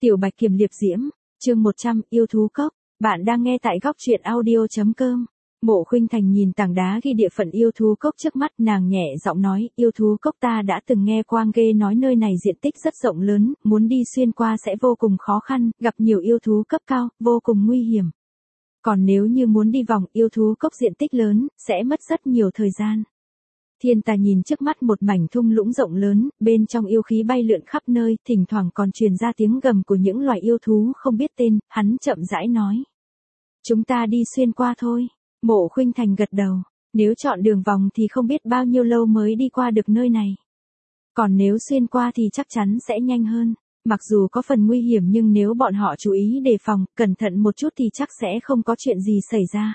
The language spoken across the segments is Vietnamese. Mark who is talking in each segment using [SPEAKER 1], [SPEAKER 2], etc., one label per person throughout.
[SPEAKER 1] Tiểu Bạch Kiểm Liệp Diễm, chương 100, yêu thú cốc. Bạn đang nghe tại góc truyện audio.com. Mộ Khuynh Thành nhìn tảng đá ghi địa phận yêu thú cốc trước mắt, nàng nhẹ giọng nói, yêu thú cốc ta đã từng nghe Quang Ghê nói nơi này diện tích rất rộng lớn, muốn đi xuyên qua sẽ vô cùng khó khăn, gặp nhiều yêu thú cấp cao, vô cùng nguy hiểm. Còn nếu như muốn đi vòng yêu thú cốc diện tích lớn, sẽ mất rất nhiều thời gian. Thiên Tà nhìn trước mắt một mảnh thung lũng rộng lớn, bên trong yêu khí bay lượn khắp nơi, thỉnh thoảng còn truyền ra tiếng gầm của những loài yêu thú không biết tên, hắn chậm rãi nói. Chúng ta đi xuyên qua thôi. Mộ Khuynh Thành gật đầu, nếu chọn đường vòng thì không biết bao nhiêu lâu mới đi qua được nơi này. Còn nếu xuyên qua thì chắc chắn sẽ nhanh hơn. Mặc dù có phần nguy hiểm nhưng nếu bọn họ chú ý đề phòng, cẩn thận một chút thì chắc sẽ không có chuyện gì xảy ra.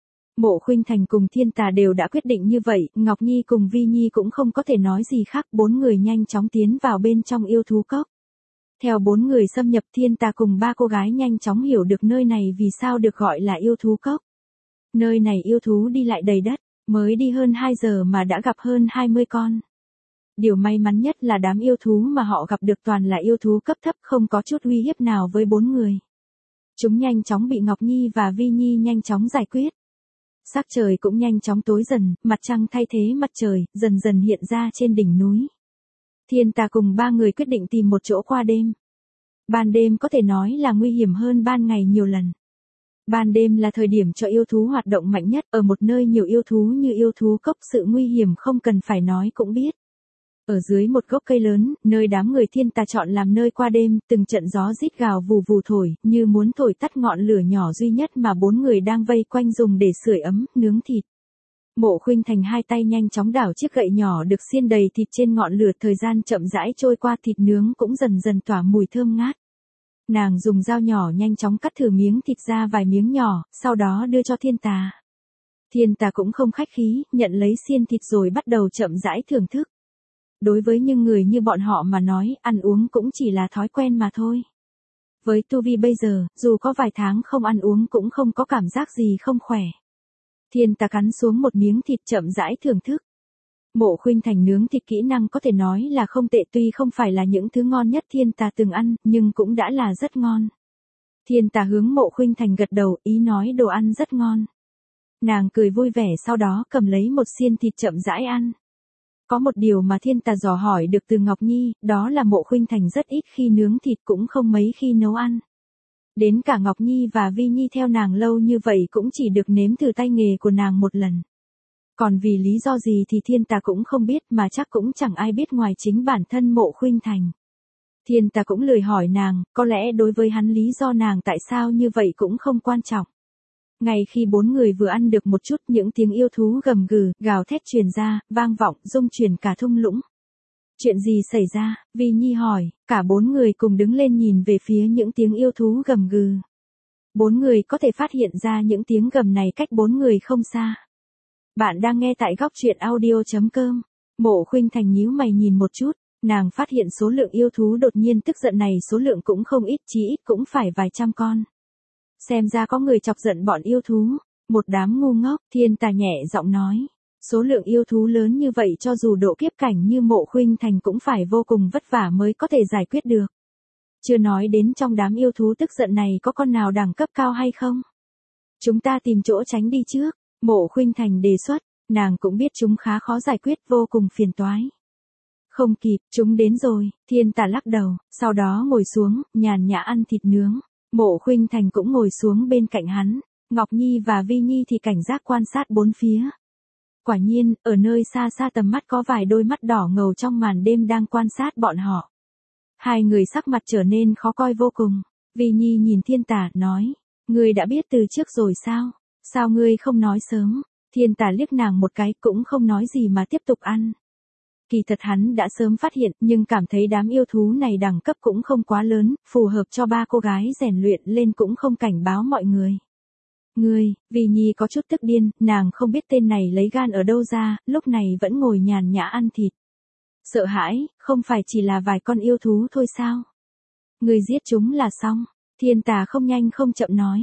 [SPEAKER 1] Mộ Khuynh Thành cùng Thiên Tà đều đã quyết định như vậy, Ngọc Nhi cùng Vi Nhi cũng không có thể nói gì khác, bốn người nhanh chóng tiến vào bên trong yêu thú cốc. Theo bốn người xâm nhập, Thiên Tà cùng ba cô gái nhanh chóng hiểu được nơi này vì sao được gọi là yêu thú cốc. Nơi này yêu thú đi lại đầy đất, mới đi hơn 2 giờ mà đã gặp hơn 20 con. Điều may mắn nhất là đám yêu thú mà họ gặp được toàn là yêu thú cấp thấp, không có chút uy hiếp nào với bốn người. Chúng nhanh chóng bị Ngọc Nhi và Vi Nhi nhanh chóng giải quyết. Sắc trời cũng nhanh chóng tối dần, mặt trăng thay thế mặt trời, dần dần hiện ra trên đỉnh núi. Thiên Tà cùng ba người quyết định tìm một chỗ qua đêm. Ban đêm có thể nói là nguy hiểm hơn ban ngày nhiều lần. Ban đêm là thời điểm cho yêu thú hoạt động mạnh nhất, ở một nơi nhiều yêu thú như yêu thú cốc sự nguy hiểm không cần phải nói cũng biết. Ở dưới một gốc cây lớn, nơi đám người Thiên Tà chọn làm nơi qua đêm, từng trận gió rít gào vù vù thổi, như muốn thổi tắt ngọn lửa nhỏ duy nhất mà bốn người đang vây quanh dùng để sưởi ấm, nướng thịt. Mộ Khuynh Thành hai tay nhanh chóng đảo chiếc gậy nhỏ được xiên đầy thịt trên ngọn lửa, thời gian chậm rãi trôi qua, thịt nướng cũng dần dần tỏa mùi thơm ngát. Nàng dùng dao nhỏ nhanh chóng cắt thử miếng thịt ra vài miếng nhỏ, sau đó đưa cho Thiên Tà. Thiên Tà cũng không khách khí, nhận lấy xiên thịt rồi bắt đầu chậm rãi thưởng thức. Đối với những người như bọn họ mà nói, ăn uống cũng chỉ là thói quen mà thôi. Với tu vi bây giờ, dù có vài tháng không ăn uống cũng không có cảm giác gì không khỏe. Thiên Tà cắn xuống một miếng thịt chậm rãi thưởng thức. Mộ Khuynh Thành nướng thịt kỹ năng có thể nói là không tệ, tuy không phải là những thứ ngon nhất Thiên Tà từng ăn, nhưng cũng đã là rất ngon. Thiên Tà hướng Mộ Khuynh Thành gật đầu, ý nói đồ ăn rất ngon. Nàng cười vui vẻ, sau đó cầm lấy một xiên thịt chậm rãi ăn. Có một điều mà Thiên Tà dò hỏi được từ Ngọc Nhi, đó là Mộ Khuynh Thành rất ít khi nướng thịt, cũng không mấy khi nấu ăn. Đến cả Ngọc Nhi và Vi Nhi theo nàng lâu như vậy cũng chỉ được nếm thử tay nghề của nàng một lần. Còn vì lý do gì thì Thiên Tà cũng không biết, mà chắc cũng chẳng ai biết ngoài chính bản thân Mộ Khuynh Thành. Thiên Tà cũng lười hỏi nàng, có lẽ đối với hắn lý do nàng tại sao như vậy cũng không quan trọng. Ngay khi bốn người vừa ăn được một chút, những tiếng yêu thú gầm gừ, gào thét truyền ra, vang vọng, rung chuyển cả thung lũng. Chuyện gì xảy ra? Vi Nhi hỏi, cả bốn người cùng đứng lên nhìn về phía những tiếng yêu thú gầm gừ. Bốn người có thể phát hiện ra những tiếng gầm này cách bốn người không xa. Bạn đang nghe tại góc truyện audio.com. Mộ Khuynh Thành nhíu mày nhìn một chút, nàng phát hiện số lượng yêu thú đột nhiên tức giận này số lượng cũng không ít, chỉ ít cũng phải vài trăm con. Xem ra có người chọc giận bọn yêu thú, một đám ngu ngốc. Thiên Tà nhẹ giọng nói, số lượng yêu thú lớn như vậy cho dù độ kiếp cảnh như Mộ Khuynh Thành cũng phải vô cùng vất vả mới có thể giải quyết được. Chưa nói đến trong đám yêu thú tức giận này có con nào đẳng cấp cao hay không. Chúng ta tìm chỗ tránh đi trước, Mộ Khuynh Thành đề xuất, nàng cũng biết chúng khá khó giải quyết, vô cùng phiền toái. Không kịp, chúng đến rồi. Thiên Tà lắc đầu, sau đó ngồi xuống, nhàn nhã ăn thịt nướng. Mộ Khuynh Thành cũng ngồi xuống bên cạnh hắn, Ngọc Nhi và Vi Nhi thì cảnh giác quan sát bốn phía. Quả nhiên, ở nơi xa xa tầm mắt có vài đôi mắt đỏ ngầu trong màn đêm đang quan sát bọn họ. Hai người sắc mặt trở nên khó coi vô cùng. Vi Nhi nhìn Thiên Tà, nói, ngươi đã biết từ trước rồi sao? Sao ngươi không nói sớm? Thiên Tà liếc nàng một cái, cũng không nói gì mà tiếp tục ăn. Kỳ thật hắn đã sớm phát hiện, nhưng cảm thấy đám yêu thú này đẳng cấp cũng không quá lớn, phù hợp cho ba cô gái rèn luyện lên, cũng không cảnh báo mọi người. Ngươi, Vi Nhi có chút tức điên, nàng không biết tên này lấy gan ở đâu ra, lúc này vẫn ngồi nhàn nhã ăn thịt. Sợ hãi, không phải chỉ là vài con yêu thú thôi sao? Ngươi giết chúng là xong. Thiên Tà không nhanh không chậm nói.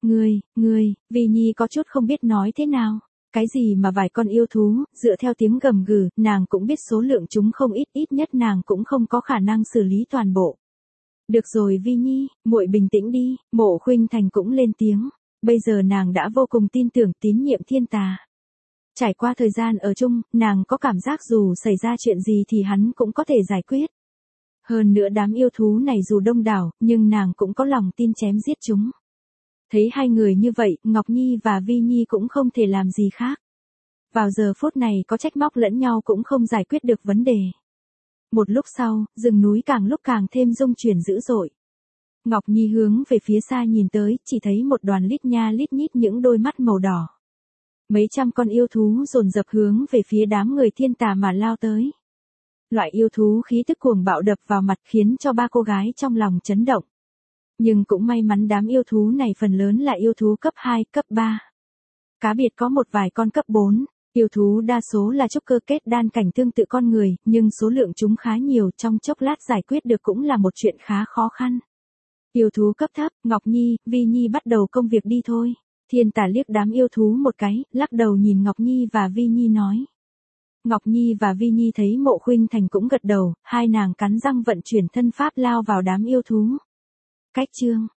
[SPEAKER 1] Ngươi, Vi Nhi có chút không biết nói thế nào. Cái gì mà vài con yêu thú, dựa theo tiếng gầm gừ, nàng cũng biết số lượng chúng không ít, ít nhất nàng cũng không có khả năng xử lý toàn bộ. Được rồi Vi Nhi, muội bình tĩnh đi, Mộ Khuynh Thành cũng lên tiếng. Bây giờ nàng đã vô cùng tin tưởng tín nhiệm Thiên Tà. Trải qua thời gian ở chung, nàng có cảm giác dù xảy ra chuyện gì thì hắn cũng có thể giải quyết. Hơn nữa đám yêu thú này dù đông đảo, nhưng nàng cũng có lòng tin chém giết chúng. Thấy hai người như vậy, Ngọc Nhi và Vi Nhi cũng không thể làm gì khác. Vào giờ phút này có trách móc lẫn nhau cũng không giải quyết được vấn đề. Một lúc sau, rừng núi càng lúc càng thêm rung chuyển dữ dội. Ngọc Nhi hướng về phía xa nhìn tới, chỉ thấy một đoàn lít nha lít nhít những đôi mắt màu đỏ. Mấy trăm con yêu thú dồn dập hướng về phía đám người Thiên Tà mà lao tới. Loại yêu thú khí tức cuồng bạo đập vào mặt khiến cho ba cô gái trong lòng chấn động. Nhưng cũng may mắn đám yêu thú này phần lớn là yêu thú cấp 2, cấp 3. Cá biệt có một vài con cấp 4, yêu thú đa số là trúc cơ kết đan cảnh tương tự con người, nhưng số lượng chúng khá nhiều, trong chốc lát giải quyết được cũng là một chuyện khá khó khăn. Yêu thú cấp thấp, Ngọc Nhi, Vi Nhi bắt đầu công việc đi thôi. Thiên Tà liếc đám yêu thú một cái, lắc đầu nhìn Ngọc Nhi và Vi Nhi nói. Ngọc Nhi và Vi Nhi thấy Mộ Khuynh Thành cũng gật đầu, hai nàng cắn răng vận chuyển thân pháp lao vào đám yêu thú. Cách chương